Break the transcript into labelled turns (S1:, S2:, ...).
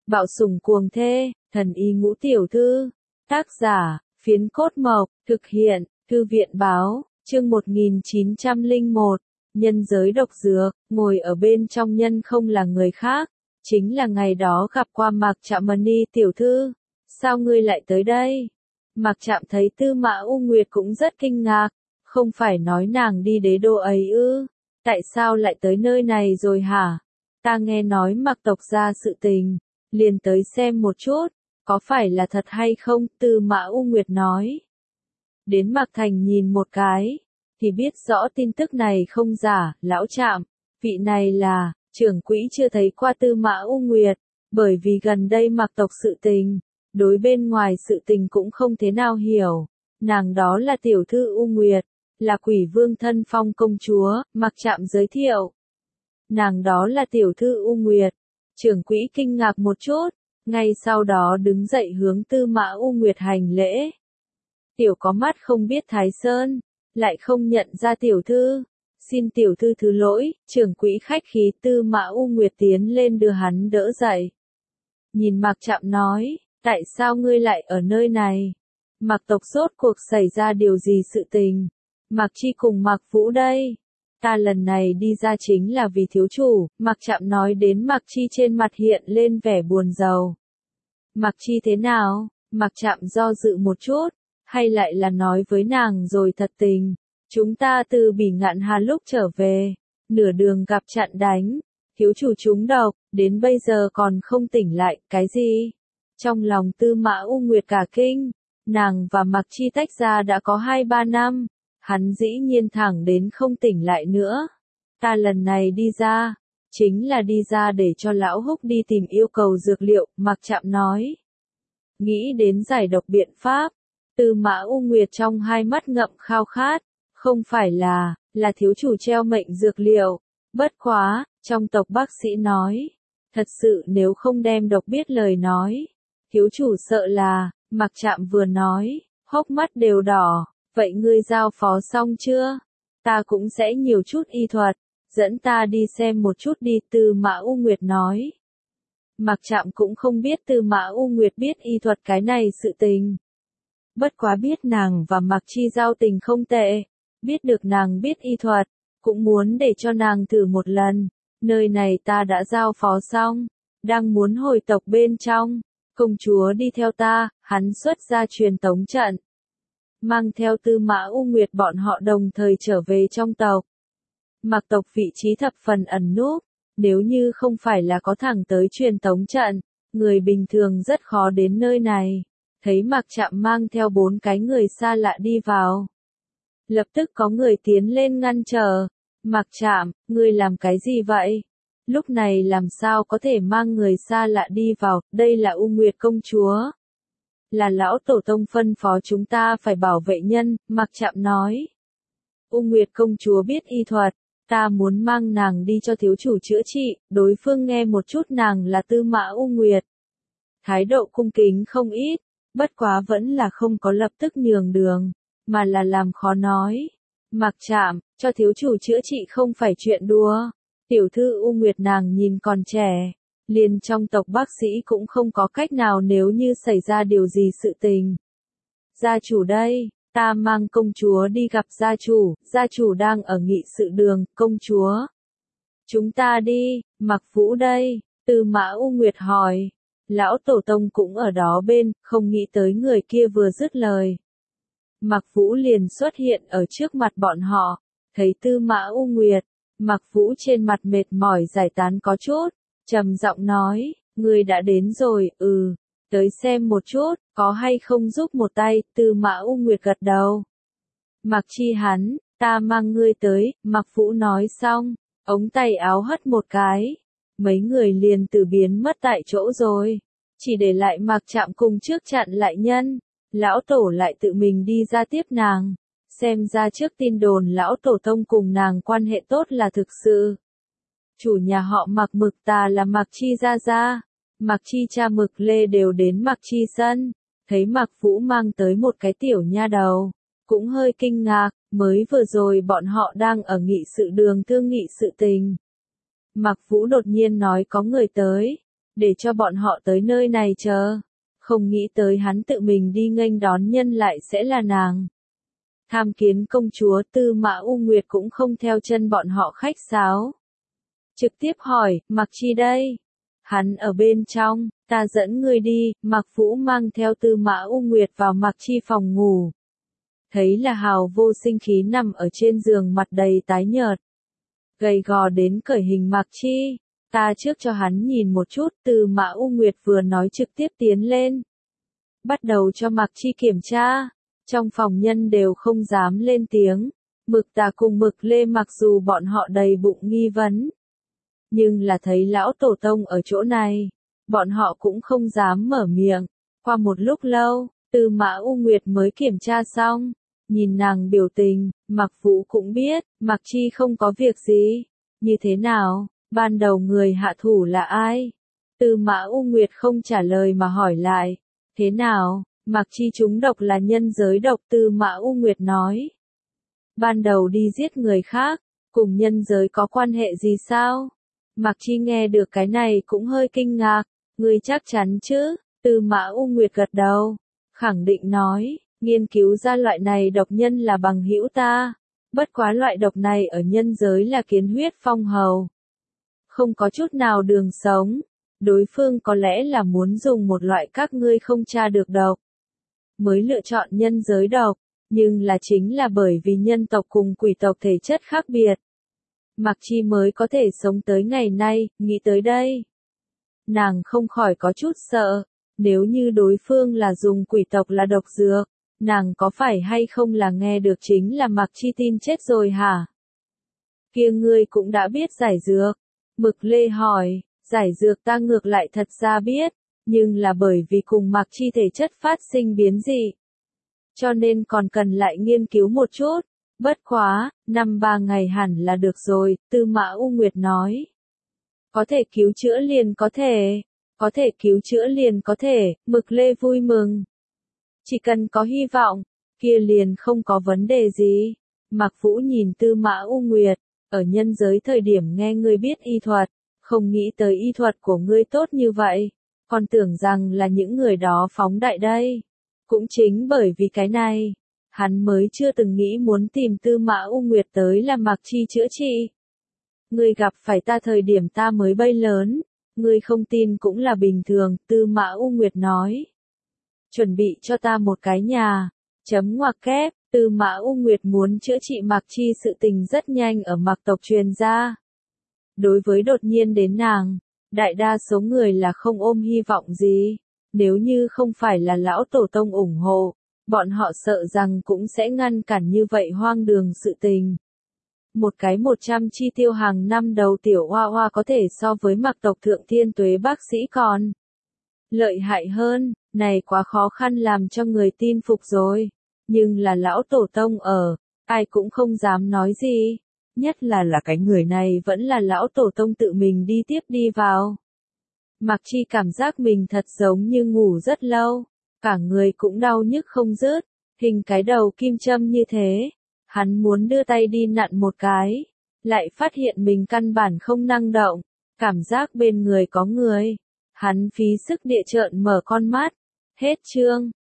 S1: Bạo sủng cuồng thê, thần y ngũ tiểu thư. Tác giả, Phiến Cốt Mộc, thực hiện, Thư viện Báo, chương 1901. Nhân giới độc dược, ngồi ở bên trong nhân không là người khác, chính là ngày đó gặp qua Mạc Trạm Mani tiểu thư. Sao ngươi lại tới đây? Mạc Trạm thấy Tư Mã U Nguyệt cũng rất kinh ngạc, không phải nói nàng đi đế đô ấy ư? Tại sao lại tới nơi này rồi hả? Ta nghe nói Mạc tộc ra sự tình, liền tới xem một chút, có phải là thật hay không? Tư Mã U Nguyệt nói. Đến Mạc Thành nhìn một cái, thì biết rõ tin tức này không giả. Lão Trạm, vị này là trưởng quỹ chưa thấy qua Tư Mã U Nguyệt, bởi vì gần đây Mạc tộc sự tình, đối bên ngoài sự tình cũng không thế nào hiểu. Nàng đó là tiểu thư U Nguyệt, là Quỷ Vương thân phong công chúa. Mạc Trạm giới thiệu. Nàng đó là tiểu thư U Nguyệt. Trưởng quỹ kinh ngạc một chút, ngay sau đó đứng dậy hướng Tư Mã U Nguyệt hành lễ. Tiểu có mắt không biết Thái Sơn, lại không nhận ra tiểu thư. Xin tiểu thư thứ lỗi. Trưởng quỹ khách khí. Tư Mã U Nguyệt tiến lên đưa hắn đỡ dậy. Nhìn Mạc Trạm nói, tại sao ngươi lại ở nơi này? Mạc tộc rốt cuộc xảy ra điều gì sự tình? Mạc Chi cùng Mạc Vũ đây. Ta lần này đi ra chính là vì thiếu chủ. Mạc Trạm nói đến Mạc Chi trên mặt hiện lên vẻ buồn rầu. Mạc Chi thế nào? Mạc Trạm do dự một chút, hay lại là nói với nàng rồi thật tình. Chúng ta từ Bỉ Ngạn Hà lúc trở về, nửa đường gặp chặn đánh, thiếu chủ trúng độc, đến bây giờ còn không tỉnh lại. Cái gì? Trong lòng Tư Mã U Nguyệt cả kinh, nàng và Mạc Chi tách ra đã có 2-3 năm, hắn dĩ nhiên thẳng đến không tỉnh lại nữa. Ta lần này đi ra, chính là đi ra để cho lão Húc đi tìm yêu cầu dược liệu. Mạc Trạm nói. Nghĩ đến giải độc biện pháp, Tư Mã U Nguyệt trong hai mắt ngậm khao khát. Không phải là thiếu chủ treo mệnh dược liệu. Bất quá, trong tộc bác sĩ nói, thật sự nếu không đem độc biết lời nói, thiếu chủ sợ là. Mạc Trạm vừa nói, hốc mắt đều đỏ. Vậy ngươi giao phó xong chưa? Ta cũng sẽ nhiều chút y thuật, dẫn ta đi xem một chút đi. Tư Mã U Nguyệt nói. Mạc Trạm cũng không biết Tư Mã U Nguyệt biết y thuật cái này sự tình. Bất quá biết nàng và Mạc Chi giao tình không tệ, biết được nàng biết y thuật, cũng muốn để cho nàng thử một lần. Nơi này ta đã giao phó xong, đang muốn hồi tộc bên trong. Công chúa đi theo ta. Hắn xuất ra truyền tống trận, mang theo Tư Mã U Nguyệt bọn họ đồng thời trở về trong tộc. Mạc tộc vị trí thập phần ẩn núp, nếu như không phải là có thẳng tới truyền tống trận, người bình thường rất khó đến nơi này. Thấy Mạc Trạm mang theo 4 cái người xa lạ đi vào, lập tức có người tiến lên ngăn trở. Mạc Trạm, ngươi làm cái gì vậy? Lúc này làm sao có thể mang người xa lạ đi vào? Đây là U Nguyệt công chúa, là lão tổ tông phân phó chúng ta phải bảo vệ nhân. Mạc Trạm nói. U Nguyệt công chúa biết y thuật, ta muốn mang nàng đi cho thiếu chủ chữa trị. Đối phương nghe một chút nàng là Tư Mã U Nguyệt, thái độ cung kính không ít, bất quá vẫn là không có lập tức nhường đường, mà là làm khó nói. Mạc Trạm, cho thiếu chủ chữa trị không phải chuyện đùa. Tiểu thư U Nguyệt nàng nhìn còn trẻ, liền trong tộc bác sĩ cũng không có cách nào nếu như xảy ra điều gì sự tình. Gia chủ đây, ta mang công chúa đi gặp gia chủ đang ở nghị sự đường. Công chúa, chúng ta đi. Mạc Vũ đây, Tư Mã U Nguyệt hỏi. Lão tổ tông cũng ở đó bên, không nghĩ tới người kia vừa dứt lời, Mạc Vũ liền xuất hiện ở trước mặt bọn họ. Thấy Tư Mã U Nguyệt, Mạc Vũ trên mặt mệt mỏi giải tán có chút, trầm giọng nói, ngươi đã đến rồi. Tới xem một chút, có hay không giúp một tay. Tư Mã U Nguyệt gật đầu. Mạc Chi hắn, ta mang ngươi tới. Mạc Vũ nói xong, ống tay áo hất một cái, mấy người liền từ biến mất tại chỗ rồi, chỉ để lại Mạc Trạm cùng trước chặn lại nhân. Lão tổ lại tự mình đi ra tiếp nàng, xem ra trước tin đồn lão tổ tông cùng nàng quan hệ tốt là thực sự. Chủ nhà họ Mạc Mực ta là Mạc Chi gia gia, Mạc Chi cha Mực Lê đều đến Mạc Chi sân, thấy Mạc Vũ mang tới một cái tiểu nha đầu, cũng hơi kinh ngạc. Mới vừa rồi bọn họ đang ở nghị sự đường thương nghị sự tình, Mạc Vũ đột nhiên nói có người tới, để cho bọn họ tới nơi này chờ. Không nghĩ tới hắn tự mình đi nghênh đón nhân lại sẽ là nàng. Tham kiến công chúa, Tư Mã U Nguyệt cũng không theo chân bọn họ khách sáo. Trực tiếp hỏi, Mạc Chi đây? Hắn ở bên trong, ta dẫn người đi. Mạc Vũ mang theo Tư Mã U Nguyệt vào Mạc Chi phòng ngủ. Thấy là Hào Vô Sinh khí nằm ở trên giường, mặt đầy tái nhợt, gầy gò đến cởi hình. Mạc Chi, ta trước cho hắn nhìn một chút. Tư Mã U Nguyệt vừa nói trực tiếp tiến lên, bắt đầu cho Mạc Chi kiểm tra. Trong phòng nhân đều không dám lên tiếng. Mực Tà cùng Mực Lê mặc dù bọn họ đầy bụng nghi vấn, nhưng là thấy lão tổ tông ở chỗ này, bọn họ cũng không dám mở miệng. Qua một lúc lâu, Tư Mã U Nguyệt mới kiểm tra xong. Nhìn nàng biểu tình, Mạc Vũ cũng biết, Mạc Chi không có việc gì. Như thế nào, ban đầu người hạ thủ là ai? Tư Mã U Nguyệt không trả lời mà hỏi lại. Thế nào, Mạc Chi trúng độc là nhân giới độc? Tư Mã U Nguyệt nói. Ban đầu đi giết người khác, cùng nhân giới có quan hệ gì sao? Mạc Chi nghe được cái này cũng hơi kinh ngạc. Ngươi chắc chắn chứ? Tư Mã U Nguyệt gật đầu, khẳng định nói, nghiên cứu ra loại này độc nhân là bằng hữu ta. Bất quá loại độc này ở nhân giới là kiến huyết phong hầu, không có chút nào đường sống. Đối phương có lẽ là muốn dùng một loại các ngươi không tra được độc, mới lựa chọn nhân giới độc, nhưng là chính là bởi vì nhân tộc cùng quỷ tộc thể chất khác biệt, Mạc Chi mới có thể sống tới ngày nay. Nghĩ tới đây, nàng không khỏi có chút sợ. Nếu như đối phương là dùng quỷ tộc là độc dược, nàng có phải hay không là nghe được chính là Mạc Chi tin chết rồi hả? Kia ngươi cũng đã biết giải dược. Mực Lê hỏi. Giải dược ta ngược lại thật ra biết, nhưng là bởi vì cùng Mạc Chi thể chất phát sinh biến dị, cho nên còn cần lại nghiên cứu một chút. Bất quá, 5-3 ngày hẳn là được rồi. Tư Mã U Nguyệt nói. Có thể cứu chữa liền có thể. Có thể cứu chữa liền có thể. Mực Lê vui mừng. Chỉ cần có hy vọng, kia liền không có vấn đề gì. Mạc Vũ nhìn Tư Mã U Nguyệt, ở nhân giới thời điểm nghe ngươi biết y thuật, không nghĩ tới y thuật của ngươi tốt như vậy, còn tưởng rằng là những người đó phóng đại đây. Cũng chính bởi vì cái này, hắn mới chưa từng nghĩ muốn tìm Tư Mã U Nguyệt tới làm Mạc Chi chữa trị. Ngươi gặp phải ta thời điểm ta mới bay lớn, ngươi không tin cũng là bình thường. Tư Mã U Nguyệt nói. Chuẩn bị cho ta một cái nhà. Chấm ngoặc kép. Tư Mã U Nguyệt muốn chữa trị Mạc Chi sự tình rất nhanh ở Mạc tộc truyền ra. Đối với đột nhiên đến nàng, đại đa số người là không ôm hy vọng gì. Nếu như không phải là lão tổ tông ủng hộ, bọn họ sợ rằng cũng sẽ ngăn cản như vậy hoang đường sự tình. Một cái 100 chi tiêu hàng năm đầu tiểu hoa hoa có thể so với Mạc tộc thượng thiên tuế bác sĩ còn lợi hại hơn, này quá khó khăn làm cho người tin phục rồi. Nhưng là lão tổ tông ở, ai cũng không dám nói gì. Nhất là cái người này vẫn là lão tổ tông tự mình đi tiếp đi vào. Mạc Chi cảm giác mình thật giống như ngủ rất lâu, cả người cũng đau nhức không dứt, hình cái đầu kim châm như thế. Hắn muốn đưa tay đi nặn một cái, lại phát hiện mình căn bản không năng động, cảm giác bên người có người. Hắn phí sức địa trợn mở con mắt. Hết chương.